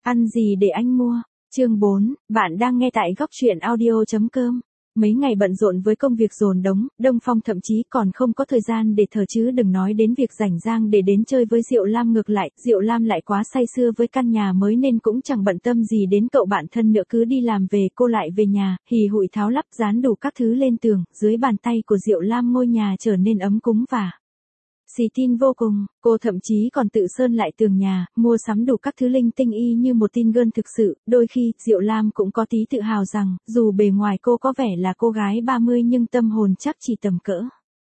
Ăn gì để anh mua? Chương 4, bạn đang nghe tại góc truyện audio.com. Mấy ngày bận rộn với công việc dồn đống, Đông Phong thậm chí còn không có thời gian để thở chứ đừng nói đến việc rảnh rang để đến chơi với Diệu Lam. Ngược lại, Diệu Lam lại quá say sưa với căn nhà mới nên cũng chẳng bận tâm gì đến cậu bạn thân nữa. Cứ đi làm về cô lại về nhà, hì hụi tháo lắp dán đủ các thứ lên tường. Dưới bàn tay của Diệu Lam ngôi nhà trở nên ấm cúng và xì tin vô cùng. Cô thậm chí còn tự sơn lại tường nhà, mua sắm đủ các thứ linh tinh y như một teen girl thực sự. Đôi khi, Diệu Lam cũng có tí tự hào rằng, dù bề ngoài cô có vẻ là cô gái 30 nhưng tâm hồn chắc chỉ tầm cỡ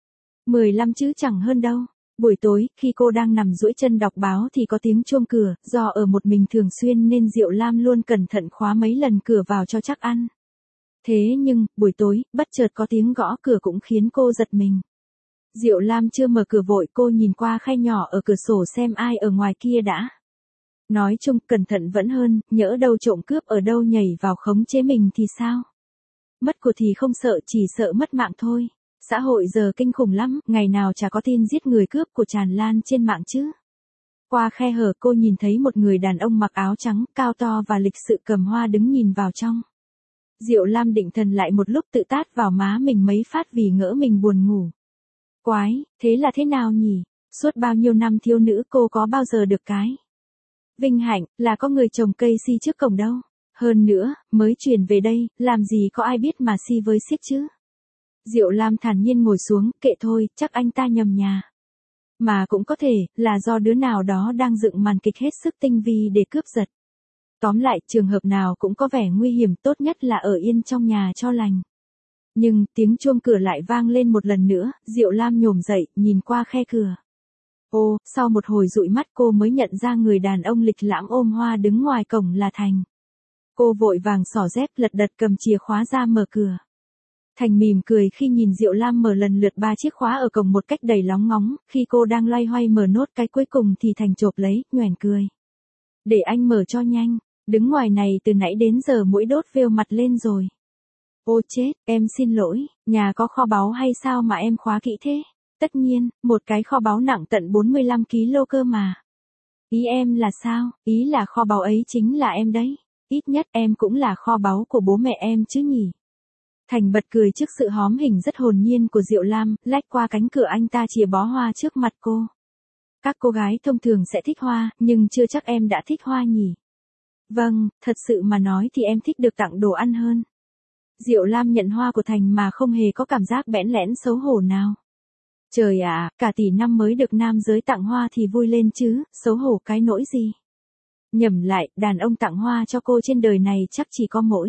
15 chứ chẳng hơn đâu. Buổi tối, khi cô đang nằm duỗi chân đọc báo thì có tiếng chuông cửa, do ở một mình thường xuyên nên Diệu Lam luôn cẩn thận khóa mấy lần cửa vào cho chắc ăn. Thế nhưng, buổi tối, bất chợt có tiếng gõ cửa cũng khiến cô giật mình. Diệu Lam chưa mở cửa vội, cô nhìn qua khe nhỏ ở cửa sổ xem ai ở ngoài kia đã. Nói chung, cẩn thận vẫn hơn, nhỡ đâu trộm cướp ở đâu nhảy vào khống chế mình thì sao? Mất của thì không sợ, chỉ sợ mất mạng thôi. Xã hội giờ kinh khủng lắm, ngày nào chả có tin giết người cướp của tràn lan trên mạng chứ. Qua khe hở cô nhìn thấy một người đàn ông mặc áo trắng, cao to và lịch sự cầm hoa đứng nhìn vào trong. Diệu Lam định thần lại một lúc, tự tát vào má mình mấy phát vì ngỡ mình buồn ngủ. Quái, thế là thế nào nhỉ? Suốt bao nhiêu năm thiếu nữ cô có bao giờ được cái vinh hạnh là có người trồng cây si trước cổng đâu. Hơn nữa, mới chuyển về đây, làm gì có ai biết mà si với xiếc chứ. Diệu Lam thản nhiên ngồi xuống, kệ thôi, chắc anh ta nhầm nhà. Mà cũng có thể, là do đứa nào đó đang dựng màn kịch hết sức tinh vi để cướp giật. Tóm lại, trường hợp nào cũng có vẻ nguy hiểm, tốt nhất là ở yên trong nhà cho lành. Nhưng, tiếng chuông cửa lại vang lên một lần nữa, Diệu Lam nhổm dậy, nhìn qua khe cửa. Ô, sau một hồi dụi mắt cô mới nhận ra người đàn ông lịch lãm ôm hoa đứng ngoài cổng là Thành. Cô vội vàng xỏ dép lật đật cầm chìa khóa ra mở cửa. Thành mỉm cười khi nhìn Diệu Lam mở lần lượt 3 chiếc khóa ở cổng một cách đầy lóng ngóng, khi cô đang loay hoay mở nốt cái cuối cùng thì Thành chộp lấy, nhoẻn cười. Để anh mở cho nhanh, đứng ngoài này từ nãy đến giờ mũi đốt vêu mặt lên rồi. Ô chết, em xin lỗi, nhà có kho báu hay sao mà em khóa kỹ thế? Tất nhiên, một cái kho báu nặng tận 45 kg cơ mà. Ý em là sao? Ý là kho báu ấy chính là em đấy. Ít nhất em cũng là kho báu của bố mẹ em chứ nhỉ? Thành bật cười trước sự hóm hình rất hồn nhiên của Diệu Lam, lách qua cánh cửa anh ta chìa bó hoa trước mặt cô. Các cô gái thông thường sẽ thích hoa, nhưng chưa chắc em đã thích hoa nhỉ? Vâng, thật sự mà nói thì em thích được tặng đồ ăn hơn. Diệu Lam nhận hoa của Thành mà không hề có cảm giác bẽn lẽn xấu hổ nào. Trời ạ, cả tỷ năm mới được nam giới tặng hoa thì vui lên chứ, xấu hổ cái nỗi gì. Nhẩm lại, đàn ông tặng hoa cho cô trên đời này chắc chỉ có mỗi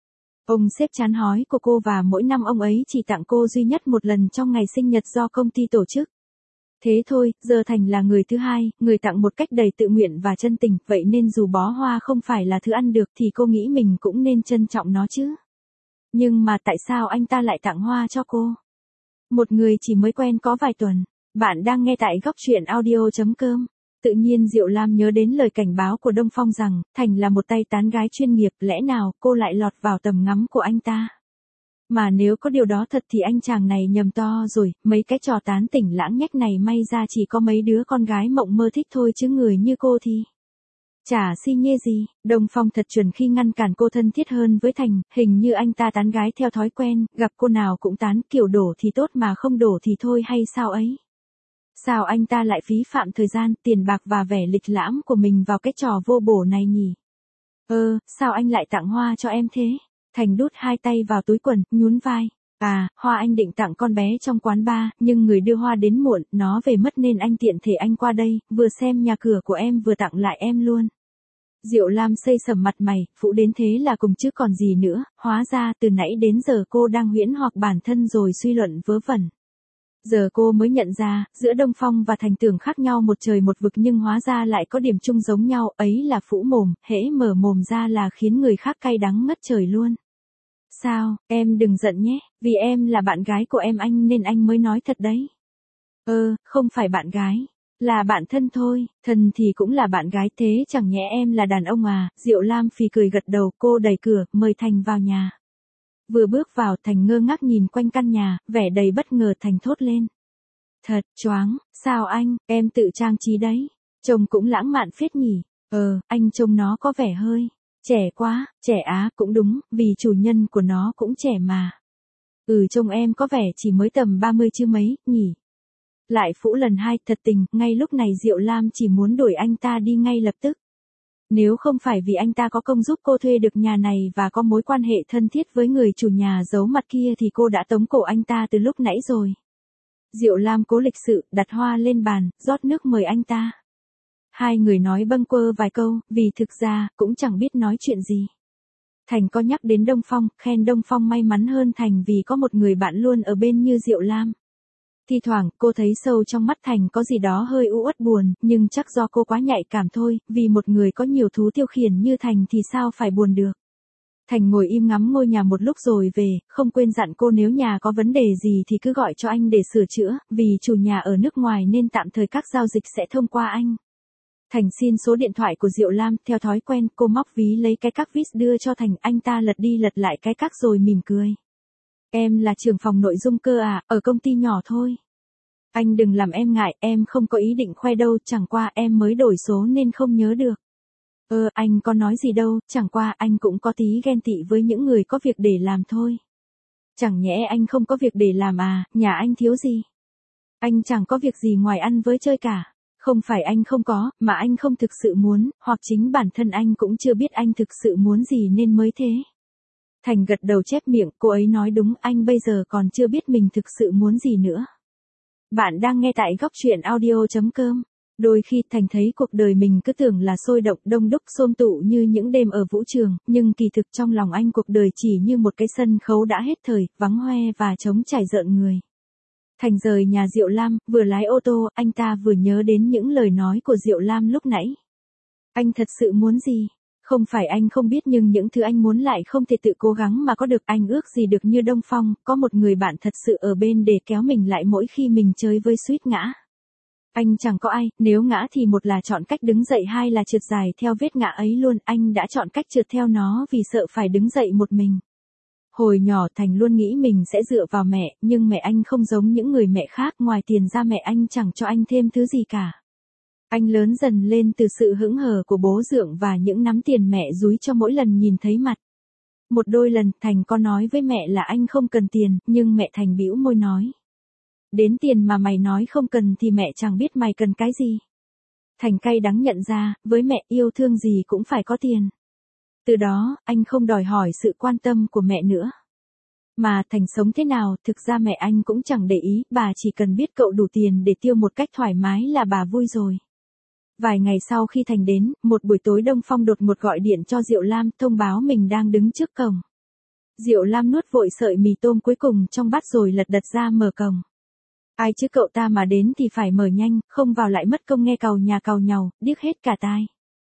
ông sếp chán hói của cô, và mỗi năm ông ấy chỉ tặng cô duy nhất một lần trong ngày sinh nhật do công ty tổ chức. Thế thôi, giờ Thành là người thứ hai, người tặng một cách đầy tự nguyện và chân tình, vậy nên dù bó hoa không phải là thứ ăn được thì cô nghĩ mình cũng nên trân trọng nó chứ. Nhưng mà tại sao anh ta lại tặng hoa cho cô? Một người chỉ mới quen có vài tuần. Bạn đang nghe tại góc truyện audio.com. Tự nhiên Diệu Lam nhớ đến lời cảnh báo của Đông Phong rằng, Thành là một tay tán gái chuyên nghiệp, lẽ nào cô lại lọt vào tầm ngắm của anh ta? Mà nếu có điều đó thật thì anh chàng này nhầm to rồi, mấy cái trò tán tỉnh lãng nhách này may ra chỉ có mấy đứa con gái mộng mơ thích thôi chứ người như cô thì chả si nhê gì. Đông Phong thật chuẩn khi ngăn cản cô thân thiết hơn với Thành, hình như anh ta tán gái theo thói quen, gặp cô nào cũng tán, kiểu đổ thì tốt mà không đổ thì thôi hay sao ấy. Sao anh ta lại phí phạm thời gian, tiền bạc và vẻ lịch lãm của mình vào cái trò vô bổ này nhỉ? Sao anh lại tặng hoa cho em thế? Thành đút hai tay vào túi quần, nhún vai. À, hoa anh định tặng con bé trong quán bar, nhưng người đưa hoa đến muộn, nó về mất nên anh tiện thể anh qua đây, vừa xem nhà cửa của em vừa tặng lại em luôn. Diệu Lam xây sầm mặt mày, phụ đến thế là cùng chứ còn gì nữa, hóa ra từ nãy đến giờ cô đang huyễn hoặc bản thân rồi suy luận vớ vẩn. Giờ cô mới nhận ra, giữa Đông Phong và Thành tưởng khác nhau một trời một vực nhưng hóa ra lại có điểm chung giống nhau, ấy là phũ mồm, hễ mở mồm ra là khiến người khác cay đắng ngất trời luôn. Sao, em đừng giận nhé, vì em là bạn gái của em anh nên anh mới nói thật đấy. Không phải bạn gái, là bạn thân thôi, thân thì cũng là bạn gái, thế chẳng nhẽ em là đàn ông à? Diệu Lam phì cười gật đầu, cô đẩy cửa, mời Thành vào nhà. Vừa bước vào, Thành ngơ ngác nhìn quanh căn nhà, vẻ đầy bất ngờ. Thành thốt lên. Thật choáng, sao anh, em tự trang trí đấy, trông cũng lãng mạn phết nhỉ. Anh trông nó có vẻ hơi trẻ quá, trẻ á, cũng đúng, vì chủ nhân của nó cũng trẻ mà. Trông em có vẻ chỉ mới tầm 30 chứ mấy, nhỉ? Lại phũ lần hai, thật tình, ngay lúc này Diệu Lam chỉ muốn đuổi anh ta đi ngay lập tức. Nếu không phải vì anh ta có công giúp cô thuê được nhà này và có mối quan hệ thân thiết với người chủ nhà giấu mặt kia thì cô đã tống cổ anh ta từ lúc nãy rồi. Diệu Lam cố lịch sự, đặt hoa lên bàn, rót nước mời anh ta. Hai người nói bâng quơ vài câu, vì thực ra, cũng chẳng biết nói chuyện gì. Thành có nhắc đến Đông Phong, khen Đông Phong may mắn hơn Thành vì có một người bạn luôn ở bên như Diệu Lam. Thi thoảng, cô thấy sâu trong mắt Thành có gì đó hơi u uất buồn, nhưng chắc do cô quá nhạy cảm thôi, vì một người có nhiều thú tiêu khiển như Thành thì sao phải buồn được. Thành ngồi im ngắm ngôi nhà một lúc rồi về, không quên dặn cô nếu nhà có vấn đề gì thì cứ gọi cho anh để sửa chữa, vì chủ nhà ở nước ngoài nên tạm thời các giao dịch sẽ thông qua anh. Thành xin số điện thoại của Diệu Lam, theo thói quen, cô móc ví lấy cái các viết đưa cho Thành, anh ta lật đi lật lại cái các rồi mỉm cười. Em là trưởng phòng nội dung cơ à, ở công ty nhỏ thôi. Anh đừng làm em ngại, em không có ý định khoe đâu, chẳng qua em mới đổi số nên không nhớ được. Anh có nói gì đâu, chẳng qua anh cũng có tí ghen tị với những người có việc để làm thôi. Chẳng nhẽ anh không có việc để làm à, nhà anh thiếu gì? Anh chẳng có việc gì ngoài ăn với chơi cả. Không phải anh không có, mà anh không thực sự muốn, hoặc chính bản thân anh cũng chưa biết anh thực sự muốn gì nên mới thế. Thành gật đầu chép miệng, cô ấy nói đúng, anh bây giờ còn chưa biết mình thực sự muốn gì nữa. Bạn đang nghe tại góc truyện audio.com. Đôi khi Thành thấy cuộc đời mình cứ tưởng là sôi động đông đúc xôm tụ như những đêm ở vũ trường, nhưng kỳ thực trong lòng anh cuộc đời chỉ như một cái sân khấu đã hết thời, vắng hoe và trống trải rợn người. Thành rời nhà Diệu Lam, vừa lái ô tô, anh ta vừa nhớ đến những lời nói của Diệu Lam lúc nãy. Anh thật sự muốn gì? Không phải anh không biết nhưng những thứ anh muốn lại không thể tự cố gắng mà có được. Anh ước gì được như Đông Phong, có một người bạn thật sự ở bên để kéo mình lại mỗi khi mình chơi với suýt ngã. Anh chẳng có ai, nếu ngã thì một là chọn cách đứng dậy, hai là trượt dài theo vết ngã ấy luôn. Anh đã chọn cách trượt theo nó vì sợ phải đứng dậy một mình. Hồi nhỏ Thành luôn nghĩ mình sẽ dựa vào mẹ, nhưng mẹ anh không giống những người mẹ khác, ngoài tiền ra mẹ anh chẳng cho anh thêm thứ gì cả. Anh lớn dần lên từ sự hững hờ của bố dượng và những nắm tiền mẹ dúi cho mỗi lần nhìn thấy mặt. Một đôi lần Thành có nói với mẹ là anh không cần tiền, nhưng mẹ Thành bĩu môi nói. Đến tiền mà mày nói không cần thì mẹ chẳng biết mày cần cái gì. Thành cay đắng nhận ra, với mẹ yêu thương gì cũng phải có tiền. Từ đó, anh không đòi hỏi sự quan tâm của mẹ nữa. Mà Thành sống thế nào, thực ra mẹ anh cũng chẳng để ý, bà chỉ cần biết cậu đủ tiền để tiêu một cách thoải mái là bà vui rồi. Vài ngày sau khi Thành đến, một buổi tối Đông Phong đột ngột gọi điện cho Diệu Lam, thông báo mình đang đứng trước cổng. Diệu Lam nuốt vội sợi mì tôm cuối cùng trong bát rồi lật đật ra mở cổng. Ai chứ cậu ta mà đến thì phải mở nhanh, không vào lại mất công nghe càu nhà càu nhàu, điếc hết cả tai.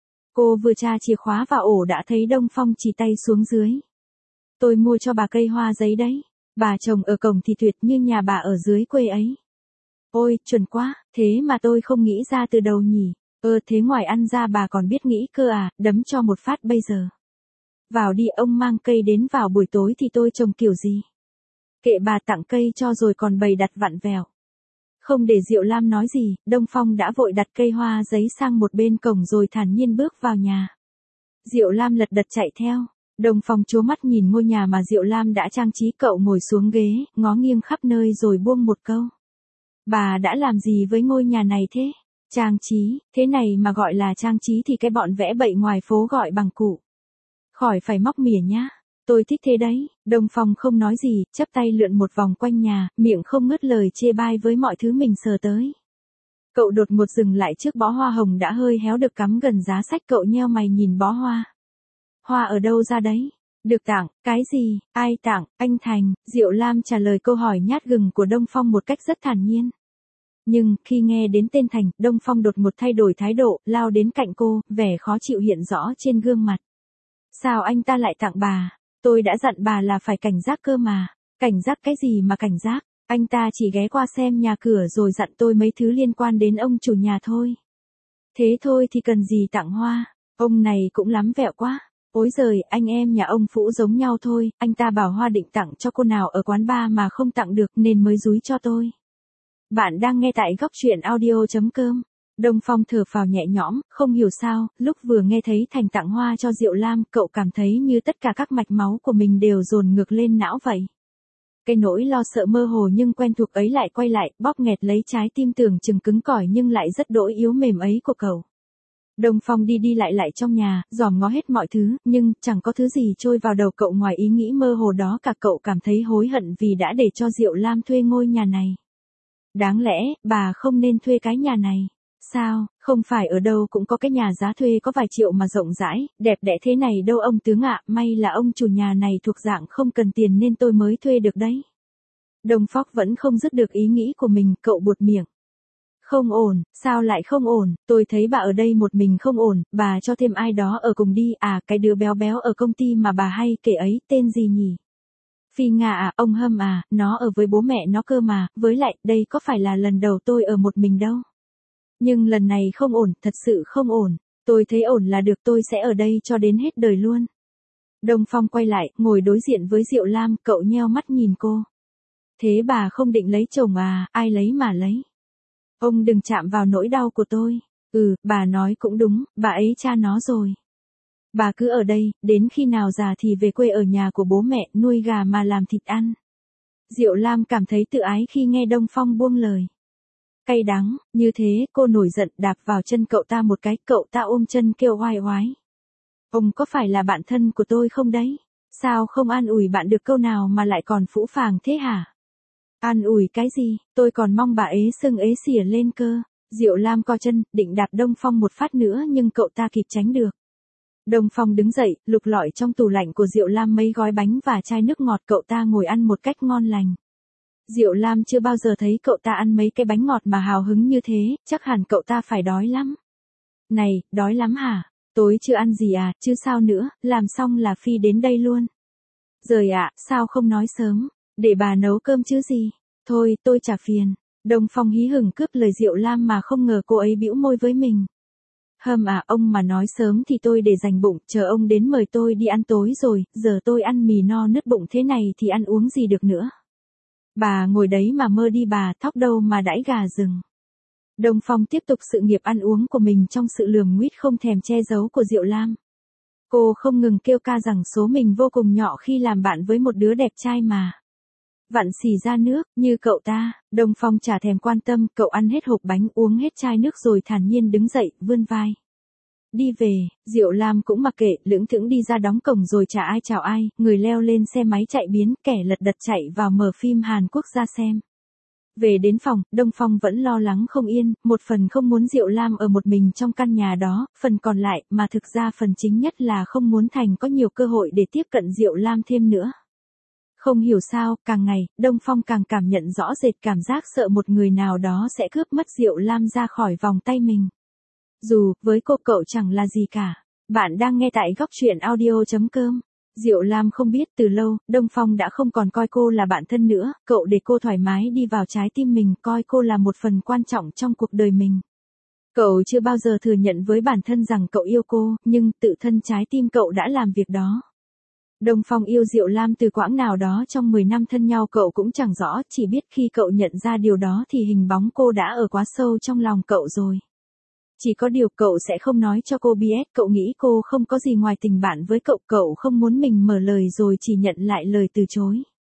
Cô vừa tra chìa khóa vào ổ đã thấy Đông Phong chỉ tay xuống dưới. Tôi mua cho bà cây hoa giấy đấy. Bà trồng ở cổng thì tuyệt như nhà bà ở dưới quê ấy. Ôi, chuẩn quá, thế mà tôi không nghĩ ra từ đầu nhỉ. Thế ngoài ăn ra bà còn biết nghĩ cơ à, đấm cho một phát bây giờ. Vào đi, ông mang cây đến vào buổi tối thì tôi trồng kiểu gì. Kệ bà, tặng cây cho rồi còn bày đặt vặn vẹo. Không để Diệu Lam nói gì, Đông Phong đã vội đặt cây hoa giấy sang một bên cổng rồi thản nhiên bước vào nhà. Diệu Lam lật đật chạy theo. Đông Phong trố mắt nhìn ngôi nhà mà Diệu Lam đã trang trí, cậu ngồi xuống ghế, ngó nghiêng khắp nơi rồi buông một câu. Bà đã làm gì với ngôi nhà này thế? Trang trí, thế này mà gọi là trang trí thì cái bọn vẽ bậy ngoài phố gọi bằng cụ. Khỏi phải móc mỉa nhá. Tôi thích thế đấy. Đông Phong không nói gì, chắp tay lượn một vòng quanh nhà, miệng không ngớt lời chê bai với mọi thứ mình sờ tới. Cậu đột ngột dừng lại trước bó hoa hồng đã hơi héo được cắm gần giá sách, cậu nheo mày nhìn bó hoa. Hoa ở đâu ra đấy? Được tặng, cái gì, ai tặng, anh Thành? Diệu Lam trả lời câu hỏi nhát gừng của Đông Phong một cách rất thản nhiên. Nhưng, khi nghe đến tên Thành, Đông Phong đột ngột thay đổi thái độ, lao đến cạnh cô, vẻ khó chịu hiện rõ trên gương mặt. Sao anh ta lại tặng bà? Tôi đã dặn bà là phải cảnh giác cơ mà. Cảnh giác cái gì mà cảnh giác? Anh ta chỉ ghé qua xem nhà cửa rồi dặn tôi mấy thứ liên quan đến ông chủ nhà thôi. Thế thôi thì cần gì tặng hoa? Ông này cũng lắm vẹo quá. Ối giời, anh em nhà ông Phũ giống nhau thôi, anh ta bảo hoa định tặng cho cô nào ở quán bar mà không tặng được nên mới dúi cho tôi. Bạn đang nghe tại góc truyện audio.com. Đông Phong thở phào nhẹ nhõm, không hiểu sao, lúc vừa nghe thấy Thành tặng hoa cho Diệu Lam, cậu cảm thấy như tất cả các mạch máu của mình đều dồn ngược lên não vậy. Cái nỗi lo sợ mơ hồ nhưng quen thuộc ấy lại quay lại, bóp nghẹt lấy trái tim tưởng chừng cứng cỏi nhưng lại rất đỗi yếu mềm ấy của cậu. Đông Phong đi đi lại lại trong nhà, dòm ngó hết mọi thứ, nhưng chẳng có thứ gì trôi vào đầu cậu ngoài ý nghĩ mơ hồ đó cả. Cậu cảm thấy hối hận vì đã để cho Diệu Lam thuê ngôi nhà này. Đáng lẽ, bà không nên thuê cái nhà này. Sao, không phải ở đâu cũng có cái nhà giá thuê có vài triệu mà rộng rãi, đẹp đẽ thế này đâu ông tướng ạ, may là ông chủ nhà này thuộc dạng không cần tiền nên tôi mới thuê được đấy. Đông Phong vẫn không dứt được ý nghĩ của mình, cậu buột miệng. Không ổn, sao lại không ổn, tôi thấy bà ở đây một mình không ổn, bà cho thêm ai đó ở cùng đi. À, cái đứa béo béo ở công ty mà bà hay kể ấy, tên gì nhỉ? Phi Nga à, ông Hâm à, nó ở với bố mẹ nó cơ mà, với lại, đây có phải là lần đầu tôi ở một mình đâu. Nhưng lần này không ổn, thật sự không ổn, tôi thấy ổn là được, tôi sẽ ở đây cho đến hết đời luôn. Đông Phong quay lại, ngồi đối diện với Diệu Lam, cậu nheo mắt nhìn cô. Thế bà không định lấy chồng à, ai lấy mà lấy. Ông đừng chạm vào nỗi đau của tôi. Bà nói cũng đúng, bà ấy cha nó rồi. Bà cứ ở đây, đến khi nào già thì về quê ở nhà của bố mẹ, nuôi gà mà làm thịt ăn. Diệu Lam cảm thấy tự ái khi nghe Đông Phong buông lời. Cay đắng, như thế, cô nổi giận đạp vào chân cậu ta một cái, cậu ta ôm chân kêu oai oái. Ông có phải là bạn thân của tôi không đấy? Sao không an ủi bạn được câu nào mà lại còn phũ phàng thế hả? An ủi cái gì, tôi còn mong bà ấy sưng ế xỉa lên cơ. Diệu Lam co chân, định đạp Đông Phong một phát nữa nhưng cậu ta kịp tránh được. Đông Phong đứng dậy, lục lọi trong tủ lạnh của Diệu Lam mấy gói bánh và chai nước ngọt, cậu ta ngồi ăn một cách ngon lành. Diệu Lam chưa bao giờ thấy cậu ta ăn mấy cái bánh ngọt mà hào hứng như thế, chắc hẳn cậu ta phải đói lắm. Này, đói lắm hả? Tối chưa ăn gì à, chứ sao nữa, làm xong là phi đến đây luôn. Giời ạ, sao không nói sớm, để bà nấu cơm chứ gì. Thôi, tôi chả phiền. Đông Phong hí hửng cướp lời Diệu Lam mà không ngờ cô ấy bĩu môi với mình. Hâm à, ông mà nói sớm thì tôi để dành bụng, chờ ông đến mời tôi đi ăn tối rồi, giờ tôi ăn mì no nứt bụng thế này thì ăn uống gì được nữa. Bà ngồi đấy mà mơ đi bà, thóc đâu mà đãi gà rừng. Đông Phong tiếp tục sự nghiệp ăn uống của mình trong sự lườm nguýt không thèm che giấu của Diệu Lam. Cô không ngừng kêu ca rằng số mình vô cùng nhỏ khi làm bạn với một đứa đẹp trai mà. Vặn xì ra nước, như cậu ta. Đông Phong chả thèm quan tâm, cậu ăn hết hộp bánh, uống hết chai nước rồi thản nhiên đứng dậy, vươn vai. Đi về, Diệu Lam cũng mặc kệ, lững thững đi ra đóng cổng rồi chả ai chào ai, người leo lên xe máy chạy biến, kẻ lật đật chạy vào mở phim Hàn Quốc ra xem. Về đến phòng, Đông Phong vẫn lo lắng không yên, một phần không muốn Diệu Lam ở một mình trong căn nhà đó, phần còn lại, mà thực ra phần chính nhất là không muốn Thành có nhiều cơ hội để tiếp cận Diệu Lam thêm nữa. Không hiểu sao, càng ngày, Đông Phong càng cảm nhận rõ rệt cảm giác sợ một người nào đó sẽ cướp mất Diệu Lam ra khỏi vòng tay mình. Dù, với cô cậu chẳng là gì cả. Bạn đang nghe tại góc truyện audio.com. Diệu Lam không biết từ lâu, Đông Phong đã không còn coi cô là bạn thân nữa, cậu để cô thoải mái đi vào trái tim mình, coi cô là một phần quan trọng trong cuộc đời mình. Cậu chưa bao giờ thừa nhận với bản thân rằng cậu yêu cô, nhưng tự thân trái tim cậu đã làm việc đó. Đông Phong yêu Diệu Lam từ quãng nào đó trong 10 năm thân nhau cậu cũng chẳng rõ, chỉ biết khi cậu nhận ra điều đó thì hình bóng cô đã ở quá sâu trong lòng cậu rồi. Chỉ có điều cậu sẽ không nói cho cô biết, cậu nghĩ cô không có gì ngoài tình bạn với cậu, cậu không muốn mình mở lời rồi chỉ nhận lại lời từ chối.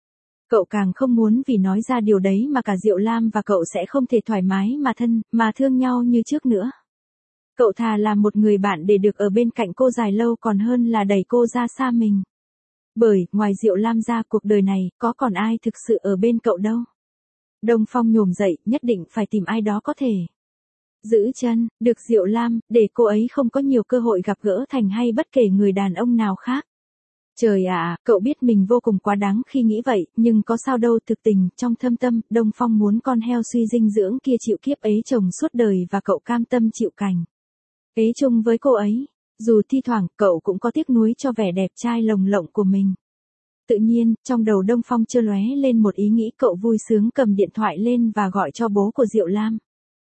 Cậu càng không muốn vì nói ra điều đấy mà cả Diệu Lam và cậu sẽ không thể thoải mái mà thân, mà thương nhau như trước nữa. Cậu thà làm một người bạn để được ở bên cạnh cô dài lâu còn hơn là đẩy cô ra xa mình. Bởi, ngoài Diệu Lam ra cuộc đời này, có còn ai thực sự ở bên cậu đâu. Đông Phong nhổm dậy, nhất định phải tìm ai đó có thể giữ chân được Diệu Lam, để cô ấy không có nhiều cơ hội gặp gỡ Thành hay bất kể người đàn ông nào khác. Trời ạ, cậu biết mình vô cùng quá đáng khi nghĩ vậy, nhưng có sao đâu, thực tình, trong thâm tâm, Đông Phong muốn con heo suy dinh dưỡng kia chịu kiếp ấy chồng suốt đời và cậu cam tâm chịu cảnh ế chung với cô ấy. Dù thi thoảng, cậu cũng có tiếc nuối cho vẻ đẹp trai lồng lộng của mình. Tự nhiên, trong đầu Đông Phong chợt lóe lên một ý nghĩ, cậu vui sướng cầm điện thoại lên và gọi cho bố của Diệu Lam.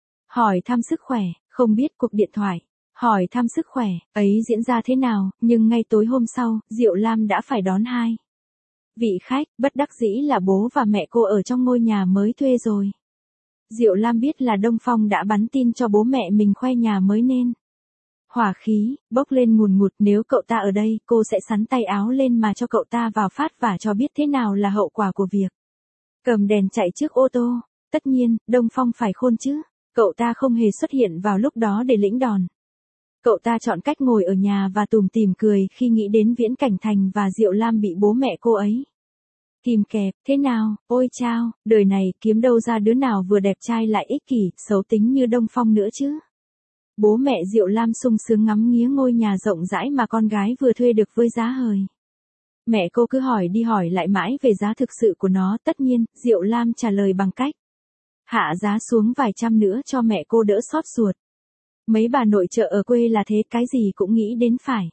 Hỏi thăm sức khỏe, không biết cuộc điện thoại hỏi thăm sức khỏe ấy diễn ra thế nào, nhưng ngay tối hôm sau, Diệu Lam đã phải đón hai vị khách, bất đắc dĩ là bố và mẹ cô ở trong ngôi nhà mới thuê rồi. Diệu Lam biết là Đông Phong đã bắn tin cho bố mẹ mình khoe nhà mới nên. Hỏa khí, bốc lên ngùn ngụt, nếu cậu ta ở đây, cô sẽ xắn tay áo lên mà cho cậu ta vào phát và cho biết thế nào là hậu quả của việc cầm đèn chạy trước ô tô. Tất nhiên, Đông Phong phải khôn chứ. Cậu ta không hề xuất hiện vào lúc đó để lĩnh đòn. Cậu ta chọn cách ngồi ở nhà và tủm tỉm cười khi nghĩ đến viễn cảnh Thành và Diệu Lam bị bố mẹ cô ấy kìm kẹp. Thế nào, ôi chao, đời này kiếm đâu ra đứa nào vừa đẹp trai lại ích kỷ, xấu tính như Đông Phong nữa chứ. Bố mẹ Diệu Lam sung sướng ngắm nghía ngôi nhà rộng rãi mà con gái vừa thuê được với giá hời. Mẹ cô cứ hỏi đi hỏi lại mãi về giá thực sự của nó, tất nhiên, Diệu Lam trả lời bằng cách hạ giá xuống vài trăm nữa cho mẹ cô đỡ xót ruột. Mấy bà nội trợ ở quê là thế, cái gì cũng nghĩ đến phải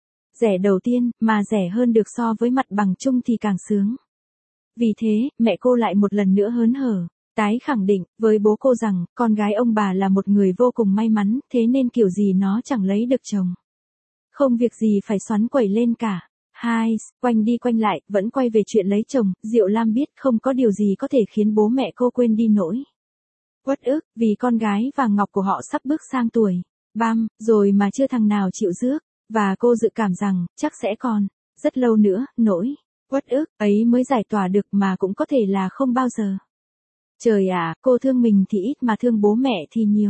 rẻ đầu tiên, mà rẻ hơn được so với mặt bằng chung thì càng sướng. Vì thế, mẹ cô lại một lần nữa hớn hở, tái khẳng định với bố cô rằng, con gái ông bà là một người vô cùng may mắn, thế nên kiểu gì nó chẳng lấy được chồng. Không việc gì phải xoắn quẩy lên cả. Quanh đi quanh lại, vẫn quay về chuyện lấy chồng, Diệu Lam biết không có điều gì có thể khiến bố mẹ cô quên đi nỗi uất ức, vì con gái vàng ngọc của họ sắp bước sang tuổi rồi mà chưa thằng nào chịu rước, và cô dự cảm rằng, chắc sẽ còn rất lâu nữa, nỗi uất ức ấy mới giải tỏa được, mà cũng có thể là không bao giờ. Trời ạ, cô thương mình thì ít mà thương bố mẹ thì nhiều.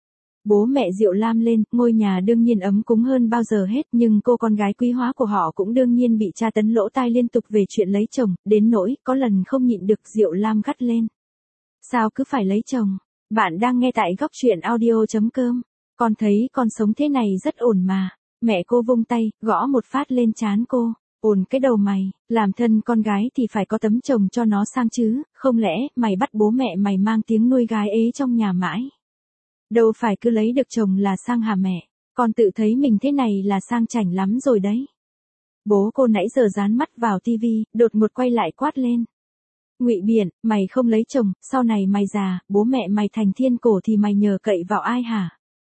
Bố mẹ Diệu Lam lên, ngôi nhà đương nhiên ấm cúng hơn bao giờ hết, nhưng cô con gái quý hóa của họ cũng đương nhiên bị tra tấn lỗ tai liên tục về chuyện lấy chồng, đến nỗi có lần không nhịn được Diệu Lam gắt lên. Sao cứ phải lấy chồng? Bạn đang nghe tại góc truyện audio.com. Con thấy con sống thế này rất ổn mà. Mẹ cô vung tay, gõ một phát lên trán cô. Ổn cái đầu mày, làm thân con gái thì phải có tấm chồng cho nó sang chứ, không lẽ mày bắt bố mẹ mày mang tiếng nuôi gái ế trong nhà mãi? Đâu phải cứ lấy được chồng là sang hả mẹ, con tự thấy mình thế này là sang chảnh lắm rồi đấy. Bố cô nãy giờ dán mắt vào tivi, đột ngột quay lại quát lên. Ngụy Biện, mày không lấy chồng, sau này mày già, bố mẹ mày thành thiên cổ thì mày nhờ cậy vào ai hả?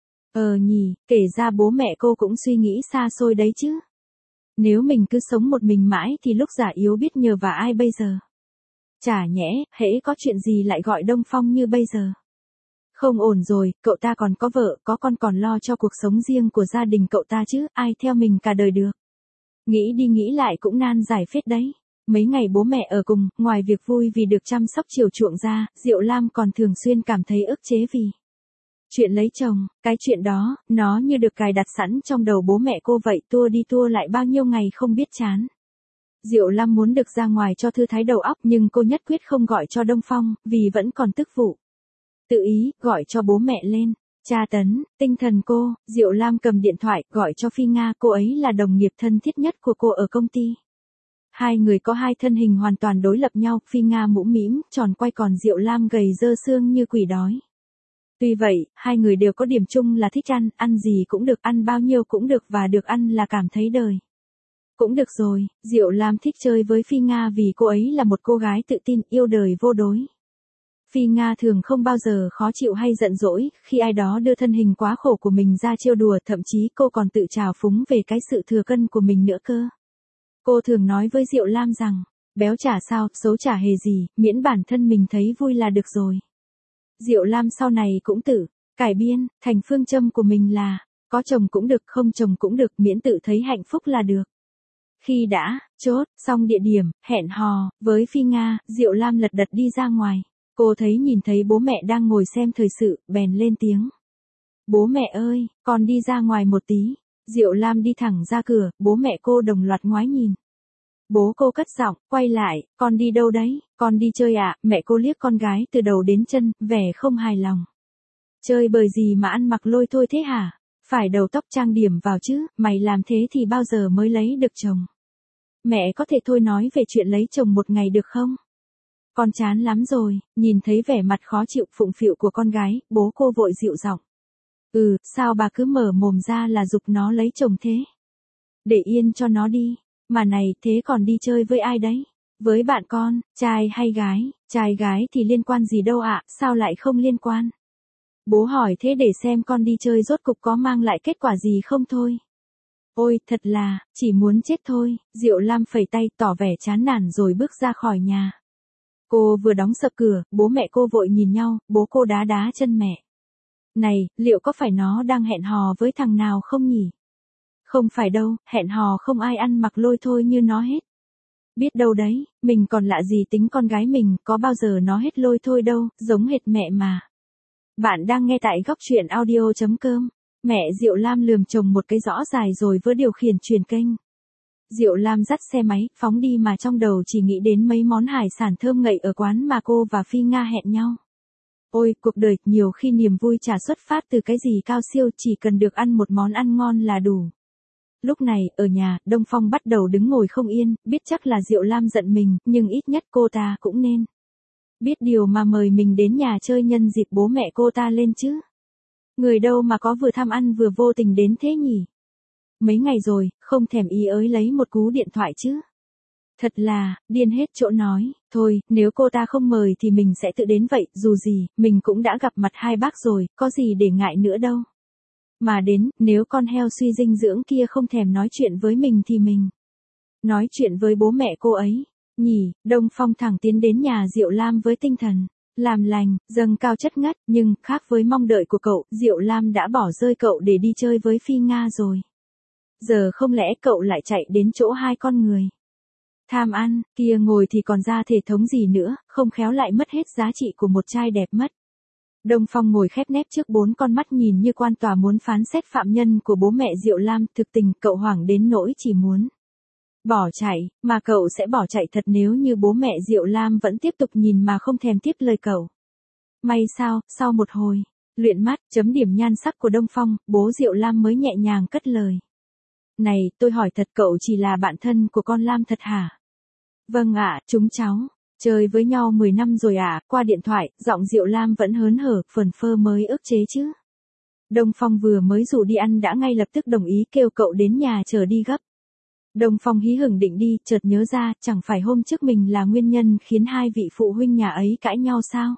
Nhỉ, kể ra bố mẹ cô cũng suy nghĩ xa xôi đấy chứ. Nếu mình cứ sống một mình mãi thì lúc già yếu biết nhờ vào ai bây giờ? Chả nhẽ, hễ có chuyện gì lại gọi Đông Phong như bây giờ. Không ổn rồi, cậu ta còn có vợ, có con, còn lo cho cuộc sống riêng của gia đình cậu ta chứ, ai theo mình cả đời được. Nghĩ đi nghĩ lại cũng nan giải phết đấy. Mấy ngày bố mẹ ở cùng, ngoài việc vui vì được chăm sóc chiều chuộng ra, Diệu Lam còn thường xuyên cảm thấy ức chế vì chuyện lấy chồng. Cái chuyện đó, nó như được cài đặt sẵn trong đầu bố mẹ cô vậy, tua đi tua lại bao nhiêu ngày không biết chán. Diệu Lam muốn được ra ngoài cho thư thái đầu óc, nhưng cô nhất quyết không gọi cho Đông Phong, vì vẫn còn tức vụ. Tự ý, gọi cho bố mẹ lên. Tra tấn tinh thần cô, Diệu Lam cầm điện thoại, gọi cho Phi Nga, cô ấy là đồng nghiệp thân thiết nhất của cô ở công ty. Hai người có hai thân hình hoàn toàn đối lập nhau, Phi Nga mũm mĩm, tròn quay, còn Diệu Lam gầy dơ xương như quỷ đói. Tuy vậy, hai người đều có điểm chung là thích ăn gì cũng được, ăn bao nhiêu cũng được, và được ăn là cảm thấy đời cũng được rồi. Diệu Lam thích chơi với Phi Nga vì cô ấy là một cô gái tự tin, yêu đời vô đối. Phi Nga thường không bao giờ khó chịu hay giận dỗi khi ai đó đưa thân hình quá khổ của mình ra trêu đùa, thậm chí cô còn tự trào phúng về cái sự thừa cân của mình nữa cơ. Cô thường nói với Diệu Lam rằng, béo chả sao, xấu chả hề gì, miễn bản thân mình thấy vui là được rồi. Diệu Lam sau này cũng tự cải biên thành phương châm của mình là, có chồng cũng được, không chồng cũng được, miễn tự thấy hạnh phúc là được. Khi đã chốt xong địa điểm hẹn hò với Phi Nga, Diệu Lam lật đật đi ra ngoài. Cô nhìn thấy bố mẹ đang ngồi xem thời sự, bèn lên tiếng. Bố mẹ ơi, con đi ra ngoài một tí. Diệu Lam đi thẳng ra cửa, bố mẹ cô đồng loạt ngoái nhìn. Bố cô cất giọng, quay lại, con đi đâu đấy? Con đi chơi ạ. Mẹ cô liếc con gái từ đầu đến chân, vẻ không hài lòng. Chơi bời gì mà ăn mặc lôi thôi thế hả? Phải đầu tóc trang điểm vào chứ, mày làm thế thì bao giờ mới lấy được chồng? Mẹ có thể thôi nói về chuyện lấy chồng một ngày được không? Con chán lắm rồi. Nhìn thấy vẻ mặt khó chịu phụng phịu của con gái, bố cô vội dịu giọng. Sao bà cứ mở mồm ra là giục nó lấy chồng thế? Để yên cho nó đi. Mà này, thế còn đi chơi với ai đấy? Với bạn con, trai hay gái? Trai gái thì liên quan gì đâu ạ, sao lại không liên quan? Bố hỏi thế để xem con đi chơi rốt cục có mang lại kết quả gì không thôi. Ôi, thật là, chỉ muốn chết thôi. Diệu Lam phẩy tay tỏ vẻ chán nản rồi bước ra khỏi nhà. Cô vừa đóng sập cửa, bố mẹ cô vội nhìn nhau, bố cô đá đá chân mẹ. Này, liệu có phải nó đang hẹn hò với thằng nào không nhỉ? Không phải đâu, hẹn hò không ai ăn mặc lôi thôi như nó hết. Biết đâu đấy, mình còn lạ gì tính con gái mình, có bao giờ nó hết lôi thôi đâu, giống hệt mẹ mà. Bạn đang nghe tại góc truyện audio.com. Mẹ Diệu Lam lườm chồng một cái rõ dài rồi vừa điều khiển truyền kênh. Diệu Lam dắt xe máy, phóng đi mà trong đầu chỉ nghĩ đến mấy món hải sản thơm ngậy ở quán mà cô và Phi Nga hẹn nhau. Ôi, cuộc đời, nhiều khi niềm vui chả xuất phát từ cái gì cao siêu, chỉ cần được ăn một món ăn ngon là đủ. Lúc này, ở nhà, Đông Phong bắt đầu đứng ngồi không yên, biết chắc là Diệu Lam giận mình, nhưng ít nhất cô ta cũng nên biết điều mà mời mình đến nhà chơi nhân dịp bố mẹ cô ta lên chứ. Người đâu mà có vừa tham ăn vừa vô tình đến thế nhỉ? Mấy ngày rồi, không thèm ý ới lấy một cú điện thoại chứ. Thật là, điên hết chỗ nói, thôi, nếu cô ta không mời thì mình sẽ tự đến vậy, dù gì, mình cũng đã gặp mặt hai bác rồi, có gì để ngại nữa đâu. Mà đến, nếu con heo suy dinh dưỡng kia không thèm nói chuyện với mình thì mình nói chuyện với bố mẹ cô ấy. Nhỉ, Đông Phong thẳng tiến đến nhà Diệu Lam với tinh thần làm lành, dâng cao chất ngất, nhưng khác với mong đợi của cậu, Diệu Lam đã bỏ rơi cậu để đi chơi với Phi Nga rồi. Giờ không lẽ cậu lại chạy đến chỗ hai con người tham ăn kia ngồi thì còn ra thể thống gì nữa, không khéo lại mất hết giá trị của một trai đẹp mất. Đông Phong ngồi khép nép trước bốn con mắt nhìn như quan tòa muốn phán xét phạm nhân của bố mẹ Diệu Lam, thực tình cậu hoảng đến nỗi chỉ muốn bỏ chạy, mà cậu sẽ bỏ chạy thật nếu như bố mẹ Diệu Lam vẫn tiếp tục nhìn mà không thèm tiếp lời cậu. May sao, sau một hồi luyện mắt, chấm điểm nhan sắc của Đông Phong, bố Diệu Lam mới nhẹ nhàng cất lời. Này, tôi hỏi thật, cậu chỉ là bạn thân của con Lam thật hả? Vâng ạ, chúng cháu chơi với nhau 10 năm rồi ạ. Qua điện thoại, giọng Diệu Lam vẫn hớn hở, phờn phơ mới ức chế chứ. Đông Phong vừa mới rủ đi ăn đã ngay lập tức đồng ý kêu cậu đến nhà chờ đi gấp. Đông Phong hí hửng định đi, chợt nhớ ra, chẳng phải hôm trước mình là nguyên nhân khiến hai vị phụ huynh nhà ấy cãi nhau sao?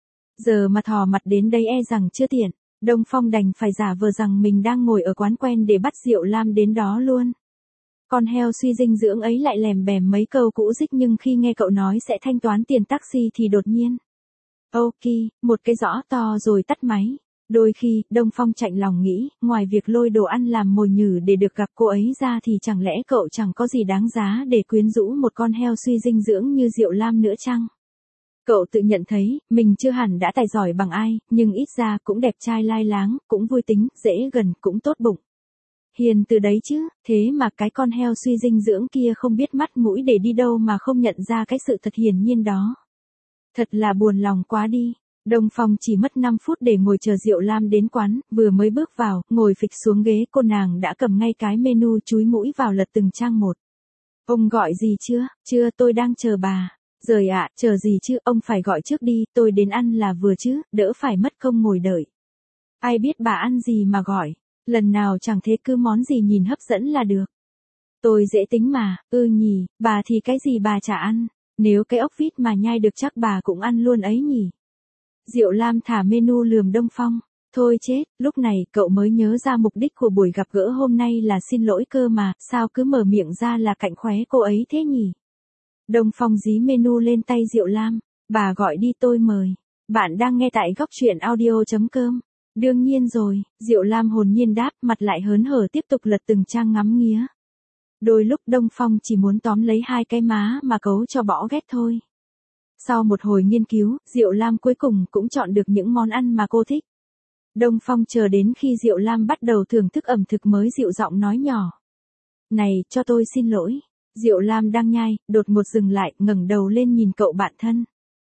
Giờ mà thò mặt đến đây e rằng chưa tiện. Đông Phong đành phải giả vờ rằng mình đang ngồi ở quán quen để bắt Diệu Lam đến đó luôn. Con heo suy dinh dưỡng ấy lại lèm bèm mấy câu cũ dích, nhưng khi nghe cậu nói sẽ thanh toán tiền taxi thì đột nhiên. Ok, một cái rõ to rồi tắt máy. Đôi khi, Đông Phong chạnh lòng nghĩ, ngoài việc lôi đồ ăn làm mồi nhử để được gặp cô ấy ra thì chẳng lẽ cậu chẳng có gì đáng giá để quyến rũ một con heo suy dinh dưỡng như Diệu Lam nữa chăng? Cậu tự nhận thấy, mình chưa hẳn đã tài giỏi bằng ai, nhưng ít ra cũng đẹp trai lai láng, cũng vui tính, dễ gần, cũng tốt bụng. Hiền từ đấy chứ, thế mà cái con heo suy dinh dưỡng kia không biết mắt mũi để đi đâu mà không nhận ra cái sự thật hiển nhiên đó. Thật là buồn lòng quá đi. Đông Phong chỉ mất 5 phút để ngồi chờ Diệu Lam đến quán, vừa mới bước vào, ngồi phịch xuống ghế, cô nàng đã cầm ngay cái menu chúi mũi vào lật từng trang một. Ông gọi gì chưa? Chưa, tôi đang chờ bà. Rồi ạ, chờ gì chứ, ông phải gọi trước đi, tôi đến ăn là vừa chứ, đỡ phải mất công ngồi đợi. Ai biết bà ăn gì mà gọi, lần nào chẳng thế, cứ món gì nhìn hấp dẫn là được. Tôi dễ tính mà, nhỉ, bà thì cái gì bà chả ăn, nếu cái ốc vít mà nhai được chắc bà cũng ăn luôn ấy nhỉ. Diệu Lam thả menu lườm Đông Phong. Thôi chết, lúc này cậu mới nhớ ra mục đích của buổi gặp gỡ hôm nay là xin lỗi cơ mà, sao cứ mở miệng ra là cạnh khóe cô ấy thế nhỉ? Đông Phong dí menu lên tay Diệu Lam. Bà gọi đi, tôi mời. Bạn đang nghe tại góc truyện audio.com. Đương nhiên rồi, Diệu Lam hồn nhiên đáp, mặt lại hớn hở tiếp tục lật từng trang ngắm nghía. Đôi lúc Đông Phong chỉ muốn tóm lấy hai cái má mà cấu cho bỏ ghét thôi. Sau một hồi nghiên cứu, Diệu Lam cuối cùng cũng chọn được những món ăn mà cô thích. Đông Phong chờ đến khi Diệu Lam bắt đầu thưởng thức ẩm thực mới dịu giọng nói nhỏ. Này, cho tôi xin lỗi. Diệu Lam đang nhai, đột ngột dừng lại, ngẩng đầu lên nhìn cậu bạn thân.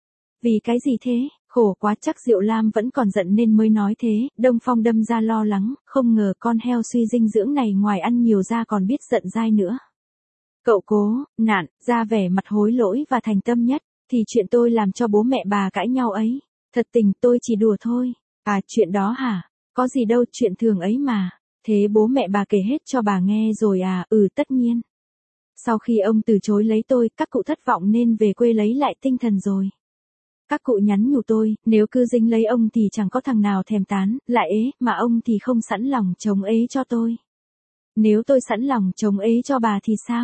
Vì cái gì thế? Khổ quá, chắc Diệu Lam vẫn còn giận nên mới nói thế. Đông Phong đâm ra lo lắng, không ngờ con heo suy dinh dưỡng này ngoài ăn nhiều ra còn biết giận dai nữa. Cậu cố nản ra vẻ mặt hối lỗi và thành tâm nhất. Thì chuyện tôi làm cho bố mẹ bà cãi nhau ấy, thật tình tôi chỉ đùa thôi. À, chuyện đó hả? Có gì đâu, chuyện thường ấy mà. Thế bố mẹ bà kể hết cho bà nghe rồi à? Tất nhiên. Sau khi ông từ chối lấy tôi, các cụ thất vọng nên về quê lấy lại tinh thần rồi. Các cụ nhắn nhủ tôi, nếu cứ dính lấy ông thì chẳng có thằng nào thèm tán, lại ế, mà ông thì không sẵn lòng chống ế cho tôi. Nếu tôi sẵn lòng chống ế cho bà thì sao?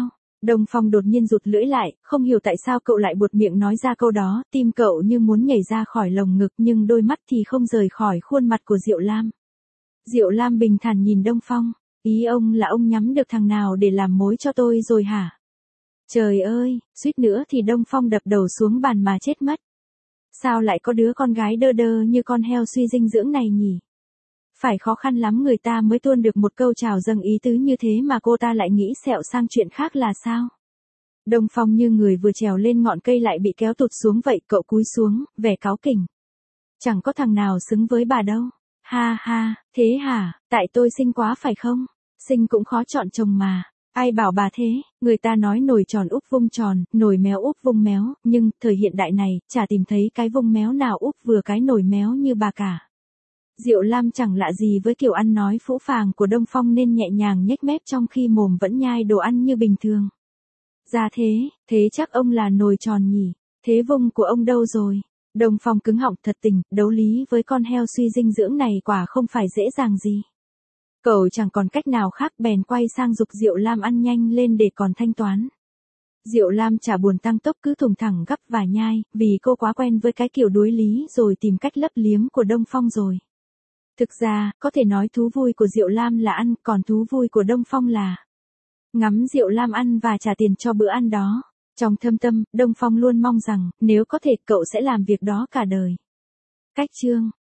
Đông Phong đột nhiên rụt lưỡi lại, không hiểu tại sao cậu lại buột miệng nói ra câu đó, tim cậu như muốn nhảy ra khỏi lồng ngực nhưng đôi mắt thì không rời khỏi khuôn mặt của Diệu Lam. Diệu Lam bình thản nhìn Đông Phong, ý ông là ông nhắm được thằng nào để làm mối cho tôi rồi hả? Trời ơi, suýt nữa thì Đông Phong đập đầu xuống bàn mà chết mất. Sao lại có đứa con gái đơ đơ như con heo suy dinh dưỡng này nhỉ? Phải khó khăn lắm người ta mới tuôn được một câu chào dâng ý tứ như thế mà cô ta lại nghĩ xẹo sang chuyện khác là sao? Đông Phong như người vừa trèo lên ngọn cây lại bị kéo tụt xuống vậy, cậu cúi xuống, vẻ cáu kỉnh. Chẳng có thằng nào xứng với bà đâu. Ha ha, thế hả, tại tôi xinh quá phải không? Xinh cũng khó chọn chồng mà. Ai bảo bà thế, người ta nói nồi tròn úp vung tròn, nồi méo úp vung méo, nhưng thời hiện đại này, chả tìm thấy cái vung méo nào úp vừa cái nồi méo như bà cả. Diệu Lam chẳng lạ gì với kiểu ăn nói phũ phàng của Đông Phong nên nhẹ nhàng nhếch mép trong khi mồm vẫn nhai đồ ăn như bình thường. Ra thế chắc ông là nồi tròn nhỉ, thế vung của ông đâu rồi? Đông Phong cứng họng thật tình, đấu lý với con heo suy dinh dưỡng này quả không phải dễ dàng gì. Cậu chẳng còn cách nào khác bèn quay sang giục Diệu Lam ăn nhanh lên để còn thanh toán. Diệu Lam chả buồn tăng tốc cứ thùng thẳng gắp và nhai, vì cô quá quen với cái kiểu đối lý rồi tìm cách lấp liếm của Đông Phong rồi. Thực ra, có thể nói thú vui của Diệu Lam là ăn, còn thú vui của Đông Phong là ngắm Diệu Lam ăn và trả tiền cho bữa ăn đó. Trong thâm tâm, Đông Phong luôn mong rằng, nếu có thể cậu sẽ làm việc đó cả đời. Cách chương